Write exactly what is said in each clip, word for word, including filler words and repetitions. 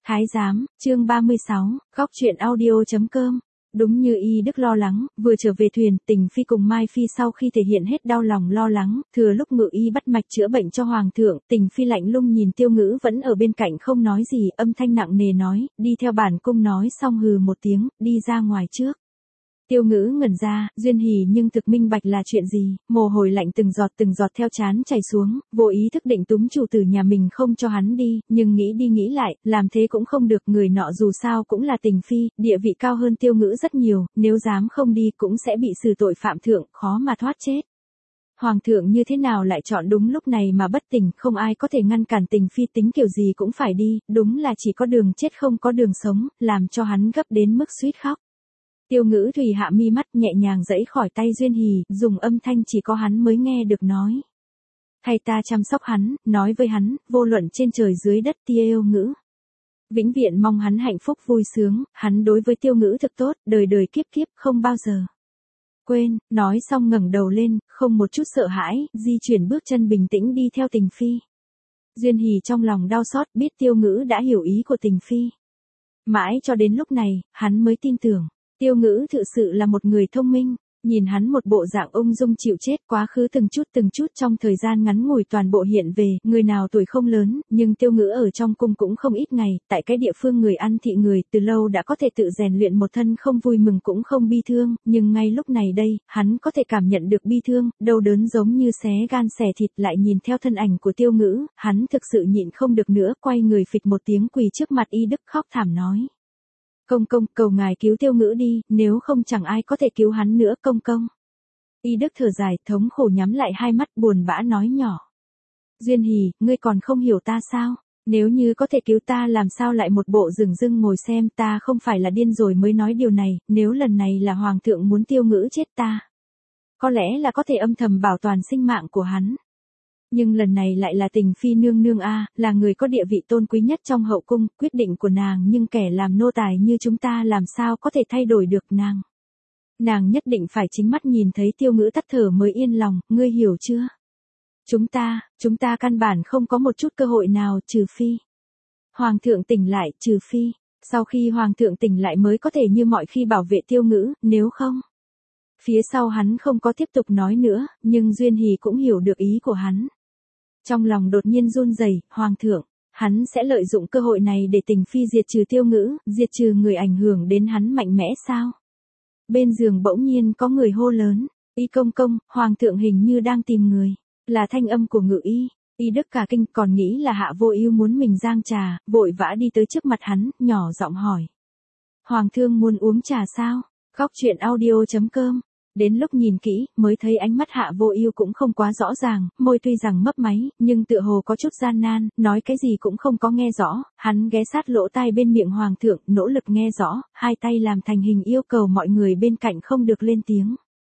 Thái giám, chương ba mươi sáu, góc truyện audio chấm com. Đúng như Y Đức lo lắng, vừa trở về thuyền, Tình Phi cùng Mai Phi sau khi thể hiện hết đau lòng lo lắng, thừa lúc Ngự Y bắt mạch chữa bệnh cho Hoàng thượng, Tình Phi lạnh lùng nhìn Tiêu Ngữ vẫn ở bên cạnh không nói gì, âm thanh nặng nề nói, đi theo bản cung nói xong hừ một tiếng, đi ra ngoài trước. Tiêu Ngữ ngẩn ra, Duyên Hỉ nhưng thực minh bạch là chuyện gì, mồ hôi lạnh từng giọt từng giọt theo trán chảy xuống, vô ý thức định túm chủ tử nhà mình không cho hắn đi, nhưng nghĩ đi nghĩ lại, làm thế cũng không được, người nọ dù sao cũng là Tình Phi, địa vị cao hơn Tiêu Ngữ rất nhiều, nếu dám không đi cũng sẽ bị xử tội phạm thượng, khó mà thoát chết. Hoàng thượng như thế nào lại chọn đúng lúc này mà bất tỉnh, không ai có thể ngăn cản Tình Phi tính kiểu gì cũng phải đi, đúng là chỉ có đường chết không có đường sống, làm cho hắn gấp đến mức suýt khóc. Tiêu Ngữ Thùy hạ mi mắt nhẹ nhàng giãy khỏi tay Duyên Hỉ, dùng âm thanh chỉ có hắn mới nghe được nói. Thay ta chăm sóc hắn, nói với hắn, vô luận trên trời dưới đất tia yêu ngữ. Vĩnh viễn mong hắn hạnh phúc vui sướng, hắn đối với Tiêu Ngữ thực tốt, đời đời kiếp kiếp không bao giờ quên, nói xong ngẩng đầu lên, không một chút sợ hãi, di chuyển bước chân bình tĩnh đi theo Tình Phi. Duyên Hỉ trong lòng đau xót, biết Tiêu Ngữ đã hiểu ý của Tình Phi. Mãi cho đến lúc này, hắn mới tin tưởng. Tiêu Ngữ thực sự là một người thông minh, nhìn hắn một bộ dạng ung dung chịu chết, quá khứ từng chút từng chút trong thời gian ngắn ngủi toàn bộ hiện về, người nào tuổi không lớn, nhưng Tiêu Ngữ ở trong cung cũng không ít ngày, tại cái địa phương người ăn thị người, từ lâu đã có thể tự rèn luyện một thân không vui mừng cũng không bi thương, nhưng ngay lúc này đây, hắn có thể cảm nhận được bi thương, đau đớn giống như xé gan xẻ thịt, lại nhìn theo thân ảnh của Tiêu Ngữ, hắn thực sự nhịn không được nữa, quay người phịch một tiếng quỳ trước mặt Y Đức khóc thảm nói. Công công, cầu ngài cứu Tiêu Ngữ đi, nếu không chẳng ai có thể cứu hắn nữa công công. Y Đức thở dài, thống khổ nhắm lại hai mắt buồn bã nói nhỏ. Duyên Hỉ, ngươi còn không hiểu ta sao? Nếu như có thể cứu ta làm sao lại một bộ dửng dưng ngồi xem, ta không phải là điên rồi mới nói điều này, nếu lần này là Hoàng thượng muốn Tiêu Ngữ chết ta. Có lẽ là có thể âm thầm bảo toàn sinh mạng của hắn. Nhưng lần này lại là Tình Phi nương nương a, là người có địa vị tôn quý nhất trong hậu cung, quyết định của nàng nhưng kẻ làm nô tài như chúng ta làm sao có thể thay đổi được nàng. Nàng nhất định phải chính mắt nhìn thấy Tiêu Ngữ tắt thở mới yên lòng, ngươi hiểu chưa? Chúng ta, chúng ta căn bản không có một chút cơ hội nào, trừ phi. Hoàng thượng tỉnh lại, trừ phi. Sau khi Hoàng thượng tỉnh lại mới có thể như mọi khi bảo vệ Tiêu Ngữ, nếu không. Phía sau hắn không có tiếp tục nói nữa, nhưng Duyên Hỉ cũng hiểu được ý của hắn. Trong lòng đột nhiên run rẩy, Hoàng thượng, hắn sẽ lợi dụng cơ hội này để Tình Phi diệt trừ Tiêu Ngữ, diệt trừ người ảnh hưởng đến hắn mạnh mẽ sao? Bên giường bỗng nhiên có người hô lớn, Y công công, Hoàng thượng hình như đang tìm người, là thanh âm của Ngự Y. Y Đức cả kinh còn nghĩ là Hạ Vô Ưu muốn mình giang trà, vội vã đi tới trước mặt hắn, nhỏ giọng hỏi. Hoàng thượng muốn uống trà sao? Góc truyện audio chấm com. Đến lúc nhìn kỹ, mới thấy ánh mắt Hạ Vô Ưu cũng không quá rõ ràng, môi tuy rằng mấp máy, nhưng tựa hồ có chút gian nan, nói cái gì cũng không có nghe rõ, hắn ghé sát lỗ tai bên miệng Hoàng thượng, nỗ lực nghe rõ, hai tay làm thành hình yêu cầu mọi người bên cạnh không được lên tiếng.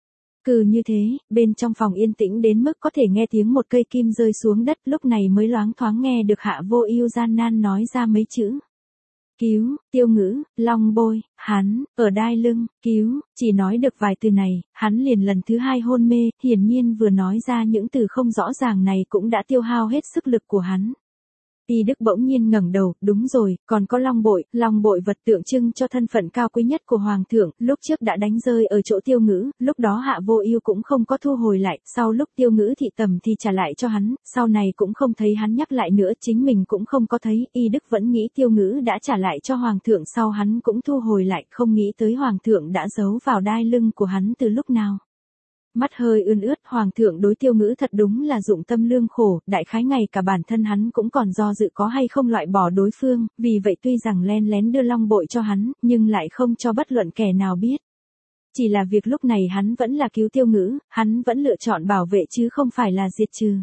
Cứ như thế, bên trong phòng yên tĩnh đến mức có thể nghe tiếng một cây kim rơi xuống đất, lúc này mới loáng thoáng nghe được Hạ Vô Ưu gian nan nói ra mấy chữ. Cứu, Tiêu Ngữ, long bôi, hắn, ở đai lưng, cứu, chỉ nói được vài từ này, hắn liền lần thứ hai hôn mê, hiển nhiên vừa nói ra những từ không rõ ràng này cũng đã tiêu hao hết sức lực của hắn. Y Đức bỗng nhiên ngẩng đầu, đúng rồi, còn có long bội, long bội vật tượng trưng cho thân phận cao quý nhất của Hoàng thượng, lúc trước đã đánh rơi ở chỗ Tiêu Ngữ, lúc đó Hạ Vô Ưu cũng không có thu hồi lại, sau lúc Tiêu Ngữ thị tầm thì trả lại cho hắn, sau này cũng không thấy hắn nhắc lại nữa, chính mình cũng không có thấy, Y Đức vẫn nghĩ Tiêu Ngữ đã trả lại cho Hoàng thượng, sau hắn cũng thu hồi lại, không nghĩ tới Hoàng thượng đã giấu vào đai lưng của hắn từ lúc nào. Mắt hơi ươn ướt, Hoàng thượng đối Tiêu Ngữ thật đúng là dụng tâm lương khổ, đại khái ngày cả bản thân hắn cũng còn do dự có hay không loại bỏ đối phương, vì vậy tuy rằng len lén đưa long bội cho hắn, nhưng lại không cho bất luận kẻ nào biết. Chỉ là việc lúc này hắn vẫn là cứu Tiêu Ngữ, hắn vẫn lựa chọn bảo vệ chứ không phải là diệt trừ.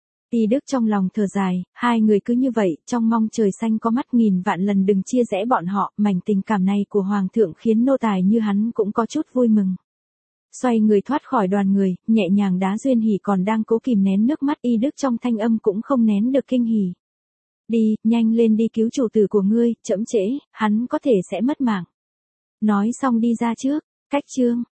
Y Đức trong lòng thở dài, hai người cứ như vậy, trong mong trời xanh có mắt nghìn vạn lần đừng chia rẽ bọn họ, mảnh tình cảm này của Hoàng thượng khiến nô tài như hắn cũng có chút vui mừng. Xoay người thoát khỏi đoàn người, nhẹ nhàng đá Duyên Hỉ còn đang cố kìm nén nước mắt, Y Đức trong thanh âm cũng không nén được kinh hỉ. Đi, nhanh lên đi cứu chủ tử của ngươi, chậm trễ, hắn có thể sẽ mất mạng. Nói xong đi ra trước, cách chương.